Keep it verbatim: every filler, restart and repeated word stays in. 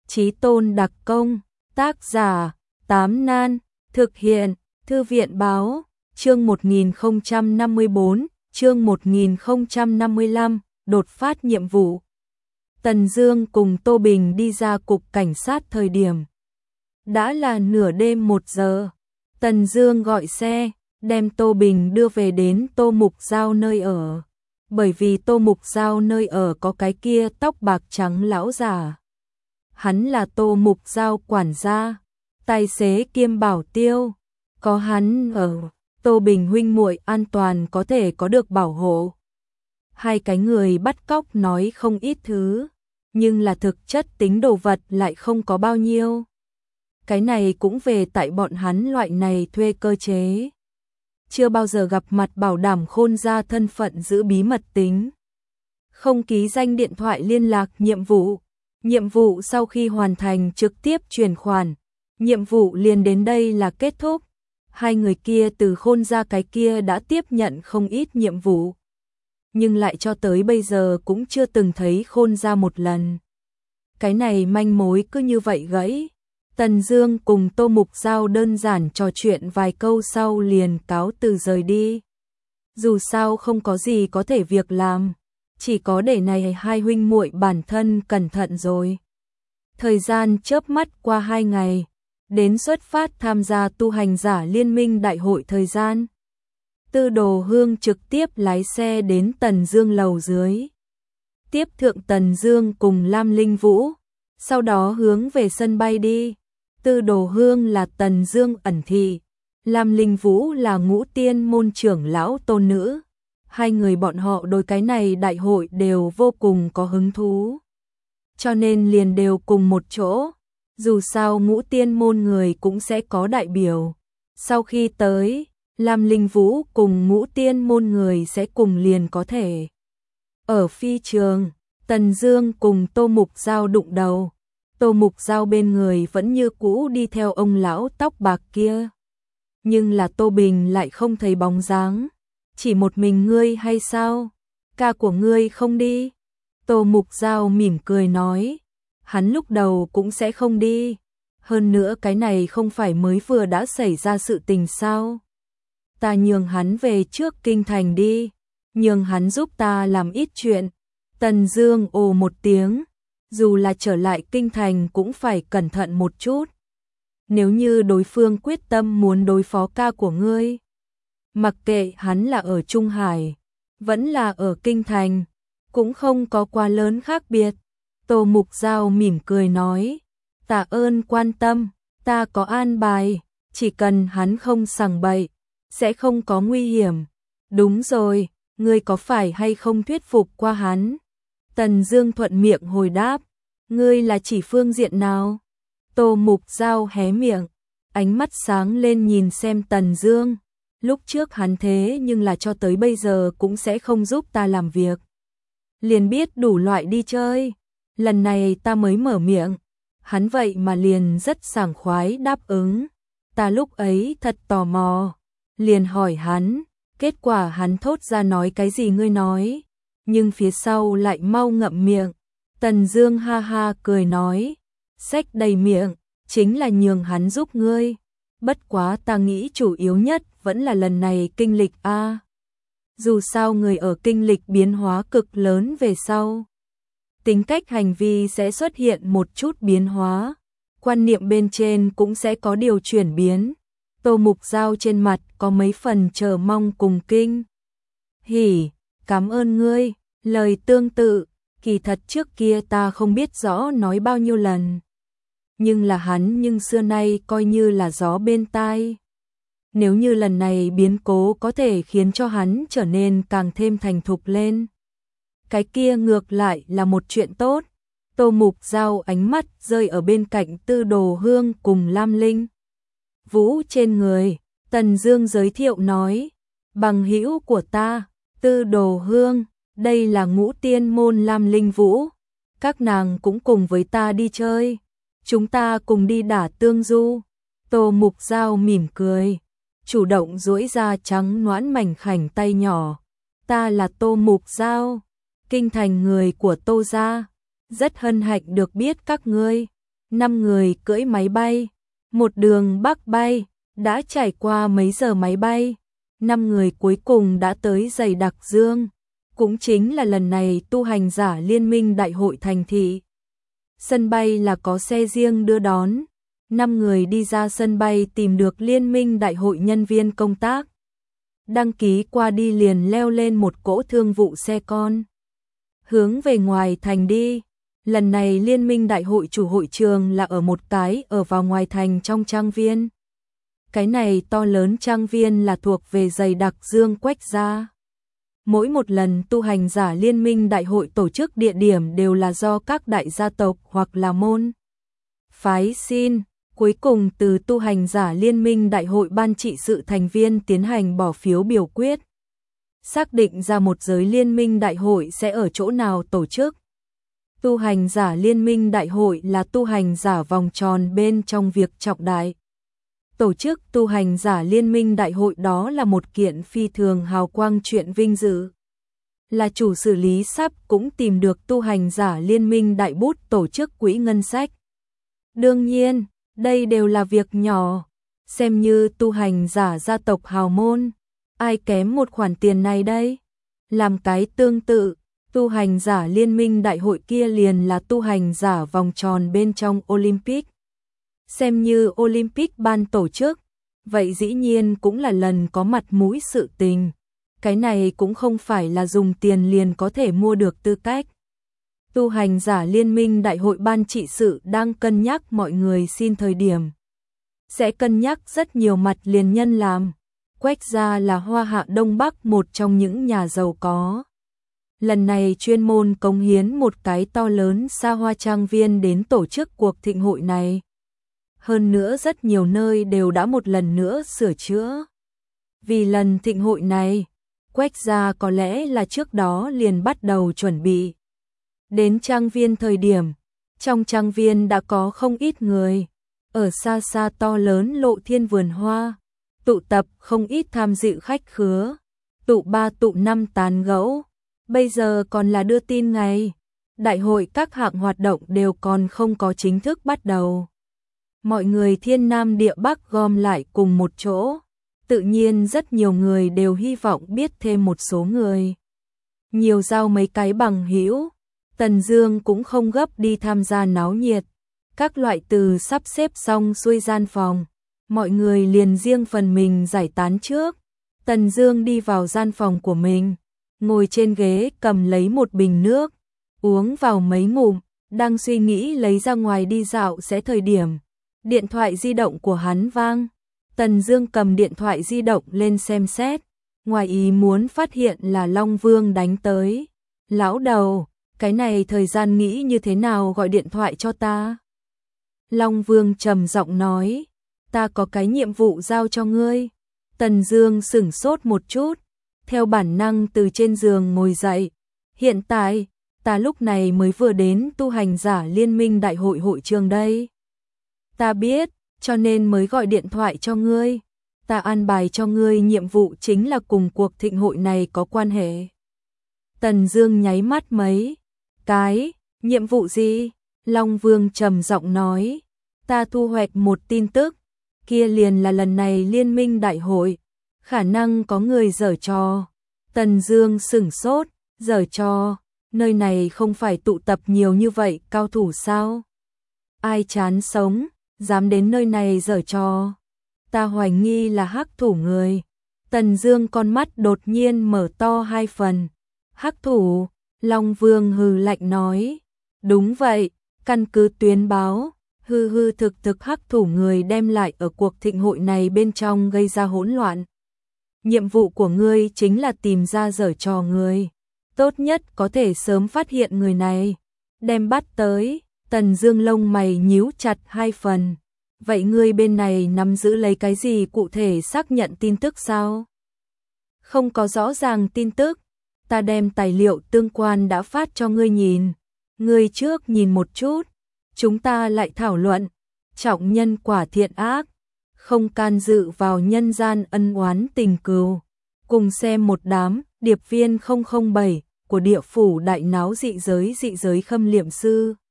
Chí tôn đặc công, tác giả, Tám Nan, thực hiện, Thư viện báo, chương một nghìn không trăm năm mươi bốn, chương một nghìn không trăm năm mươi lăm, đột phát nhiệm vụ. Tần Dương cùng Tô Bình đi ra cục cảnh sát thời điểm. Đã là nửa đêm một giờ, Tần Dương gọi xe, đem Tô Bình đưa về đến Tô Mục Giao nơi ở. Bởi vì Tô Mục Giao nơi ở có cái kia tóc bạc trắng lão già. Hắn là Tô Mục Giao quản gia, tài xế kiêm bảo tiêu, có hắn ở, Tô Bình huynh muội an toàn có thể có được bảo hộ. Hai cái người bắt cóc nói không ít thứ, nhưng là thực chất tính đồ vật lại không có bao nhiêu. Cái này cũng về tại bọn hắn loại này thuê cơ chế. Chưa bao giờ gặp mặt bảo đảm khôn ra thân phận giữ bí mật tính. Không ký danh điện thoại liên lạc nhiệm vụ. Nhiệm vụ sau khi hoàn thành trực tiếp chuyển khoản. Nhiệm vụ liền đến đây là kết thúc. Hai người kia từ khôn ra cái kia đã tiếp nhận không ít nhiệm vụ. Nhưng lại cho tới bây giờ cũng chưa từng thấy khôn ra một lần. Cái này manh mối cứ như vậy gãy. Tần Dương cùng Tô Mục Giao đơn giản trò chuyện vài câu sau liền cáo từ rời đi. Dù sao không có gì có thể việc làm, chỉ có để này hai huynh muội bản thân cẩn thận rồi. Thời gian chớp mắt qua hai ngày, đến xuất phát tham gia tu hành giả liên minh đại hội thời gian. Tư Đồ Hương trực tiếp lái xe đến Tần Dương lầu dưới. Tiếp thượng Tần Dương cùng Lam Linh Vũ, sau đó hướng về sân bay đi. Tư Đồ Hương là Tần Dương ẩn thị, Lam Linh Vũ là Ngũ Tiên môn trưởng lão tôn nữ. Hai người bọn họ đối cái này đại hội đều vô cùng có hứng thú. Cho nên liền đều cùng một chỗ, dù sao Ngũ Tiên môn người cũng sẽ có đại biểu. Sau khi tới, Lam Linh Vũ cùng Ngũ Tiên môn người sẽ cùng liền có thể. Ở phi trường, Tần Dương cùng Tô Mục Giao đụng đầu. Tô Mục Giao bên người vẫn như cũ đi theo ông lão tóc bạc kia. Nhưng là Tô Bình lại không thấy bóng dáng. Chỉ một mình ngươi hay sao? Ca của ngươi không đi? Tô Mục Giao mỉm cười nói. Hắn lúc đầu cũng sẽ không đi. Hơn nữa cái này không phải mới vừa đã xảy ra sự tình sao? Ta nhường hắn về trước kinh thành đi. Nhường hắn giúp ta làm ít chuyện. Tần Dương ồ một tiếng. Dù là trở lại kinh thành cũng phải cẩn thận một chút. Nếu như đối phương quyết tâm muốn đối phó ca của ngươi, mặc kệ hắn là ở Trung Hải, vẫn là ở kinh thành, cũng không có quá lớn khác biệt. Tô Mục Giao mỉm cười nói, tạ ơn quan tâm, ta có an bài, chỉ cần hắn không sằng bậy, sẽ không có nguy hiểm. Đúng rồi, ngươi có phải hay không thuyết phục qua hắn? Tần Dương thuận miệng hồi đáp, ngươi là chỉ phương diện nào? Tô Mục Giao hé miệng, ánh mắt sáng lên nhìn xem Tần Dương. Lúc trước hắn thế nhưng là cho tới bây giờ cũng sẽ không giúp ta làm việc. Liền biết đủ loại đi chơi. Lần này ta mới mở miệng. Hắn vậy mà liền rất sảng khoái đáp ứng. Ta lúc ấy thật tò mò. Liền hỏi hắn. Kết quả hắn thốt ra nói cái gì ngươi nói. Nhưng phía sau lại mau ngậm miệng. Tần Dương ha ha cười nói. Xách đầy miệng. Chính là nhường hắn giúp ngươi. Bất quá ta nghĩ chủ yếu nhất vẫn là lần này kinh lịch a. Dù sao người ở kinh lịch biến hóa cực lớn về sau, tính cách hành vi sẽ xuất hiện một chút biến hóa, quan niệm bên trên cũng sẽ có điều chuyển biến. Tô Mục Giao trên mặt có mấy phần chờ mong cùng kinh hỉ, cảm ơn ngươi, lời tương tự, kỳ thật trước kia ta không biết rõ nói bao nhiêu lần. Nhưng là hắn nhưng xưa nay coi như là gió bên tai. Nếu như lần này biến cố có thể khiến cho hắn trở nên càng thêm thành thục lên, cái kia ngược lại là một chuyện tốt. Tô Mục Giao ánh mắt rơi ở bên cạnh Tư Đồ Hương cùng Lam Linh Vũ trên người. Tần Dương giới thiệu nói, bằng hữu của ta, Tư Đồ Hương, đây là Ngũ Tiên môn Lam Linh Vũ, các nàng cũng cùng với ta đi chơi. Chúng ta cùng đi đả tương du. Tô Mục Giao mỉm cười, chủ động duỗi ra trắng nõn mảnh khảnh tay nhỏ. Ta là Tô Mục Giao, kinh thành người của Tô gia, rất hân hạnh được biết các ngươi. năm người cưỡi máy bay, một đường bắc bay, đã trải qua mấy giờ máy bay, năm người cuối cùng đã tới Dày Đặc Dương, cũng chính là lần này tu hành giả liên minh đại hội thành thị. Sân bay là có xe riêng đưa đón, năm người đi ra sân bay tìm được liên minh đại hội nhân viên công tác. Đăng ký qua đi liền leo lên một cỗ thương vụ xe con. Hướng về ngoài thành đi, lần này liên minh đại hội chủ hội trường là ở một cái ở vào ngoài thành trong trang viên. Cái này to lớn trang viên là thuộc về Dày Đặc Dương Quách gia. Mỗi một lần tu hành giả liên minh đại hội tổ chức địa điểm đều là do các đại gia tộc hoặc là môn phái xin, cuối cùng từ tu hành giả liên minh đại hội ban trị sự thành viên tiến hành bỏ phiếu biểu quyết, xác định ra một giới liên minh đại hội sẽ ở chỗ nào tổ chức. Tu hành giả liên minh đại hội là tu hành giả vòng tròn bên trong việc trọng đại. Tổ chức tu hành giả liên minh đại hội đó là một kiện phi thường hào quang chuyện vinh dự. Là chủ xử lý sắp cũng tìm được tu hành giả liên minh đại bút tổ chức quỹ ngân sách. Đương nhiên, đây đều là việc nhỏ, xem như tu hành giả gia tộc hào môn, ai kém một khoản tiền này đây. Làm cái tương tự, tu hành giả liên minh đại hội kia liền là tu hành giả vòng tròn bên trong Olympic. Xem như Olympic ban tổ chức, vậy dĩ nhiên cũng là lần có mặt mũi sự tình. Cái này cũng không phải là dùng tiền liền có thể mua được tư cách. Tu hành giả liên minh đại hội ban trị sự đang cân nhắc mọi người xin thời điểm. Sẽ cân nhắc rất nhiều mặt liền nhân làm. Quách gia là Hoa Hạ Đông Bắc một trong những nhà giàu có. Lần này chuyên môn cống hiến một cái to lớn xa hoa trang viên đến tổ chức cuộc thịnh hội này. Hơn nữa rất nhiều nơi đều đã một lần nữa sửa chữa. Vì lần thịnh hội này, Quách gia có lẽ là trước đó liền bắt đầu chuẩn bị. Đến trang viên thời điểm, trong trang viên đã có không ít người. Ở xa xa to lớn Lộ Thiên vườn hoa, tụ tập không ít tham dự khách khứa. Tụ ba tụ năm tán gẫu, bây giờ còn là đưa tin ngày. Đại hội các hạng hoạt động đều còn không có chính thức bắt đầu. Mọi người thiên nam địa bắc gom lại cùng một chỗ. Tự nhiên rất nhiều người đều hy vọng biết thêm một số người. Nhiều giao mấy cái bằng hữu. Tần Dương cũng không gấp đi tham gia náo nhiệt. Các loại từ sắp xếp xong xuôi gian phòng. Mọi người liền riêng phần mình giải tán trước. Tần Dương đi vào gian phòng của mình. Ngồi trên ghế cầm lấy một bình nước. Uống vào mấy ngụm. Đang suy nghĩ lấy ra ngoài đi dạo sẽ thời điểm. Điện thoại di động của hắn vang. Tần Dương cầm điện thoại di động lên xem xét, ngoài ý muốn phát hiện là Long Vương đánh tới. Lão đầu, cái này thời gian nghĩ như thế nào gọi điện thoại cho ta? Long Vương trầm giọng nói, ta có cái nhiệm vụ giao cho ngươi. Tần Dương sững sốt một chút, theo bản năng từ trên giường ngồi dậy. Hiện tại, ta lúc này mới vừa đến tu hành giả liên minh đại hội hội trường đây. Ta biết, cho nên mới gọi điện thoại cho ngươi. Ta an bài cho ngươi nhiệm vụ chính là cùng cuộc thịnh hội này có quan hệ. Tần Dương nháy mắt mấy cái, nhiệm vụ gì? Long Vương trầm giọng nói, ta thu hoạch một tin tức, kia liền là lần này liên minh đại hội, khả năng có người giở trò. Tần Dương sững sốt, giở trò, nơi này không phải tụ tập nhiều như vậy cao thủ sao? Ai chán sống, dám đến nơi này giở trò? Ta hoài nghi là hắc thủ người. Tần Dương con mắt đột nhiên mở to hai phần. Hắc thủ? Long Vương hừ lạnh nói. Đúng vậy, căn cứ tuyên báo, hư hư thực thực hắc thủ người đem lại ở cuộc thịnh hội này bên trong gây ra hỗn loạn. Nhiệm vụ của ngươi chính là tìm ra giở trò người. Tốt nhất có thể sớm phát hiện người này, đem bắt tới. Tần Dương lông mày nhíu chặt hai phần. Vậy ngươi bên này nắm giữ lấy cái gì cụ thể xác nhận tin tức sao? Không có rõ ràng tin tức, ta đem tài liệu tương quan đã phát cho ngươi nhìn. Ngươi trước nhìn một chút, chúng ta lại thảo luận. Trọng nhân quả thiện ác, không can dự vào nhân gian ân oán tình cừu. Cùng xem một đám điệp viên không không bảy của địa phủ đại náo dị giới dị giới khâm liệm sư.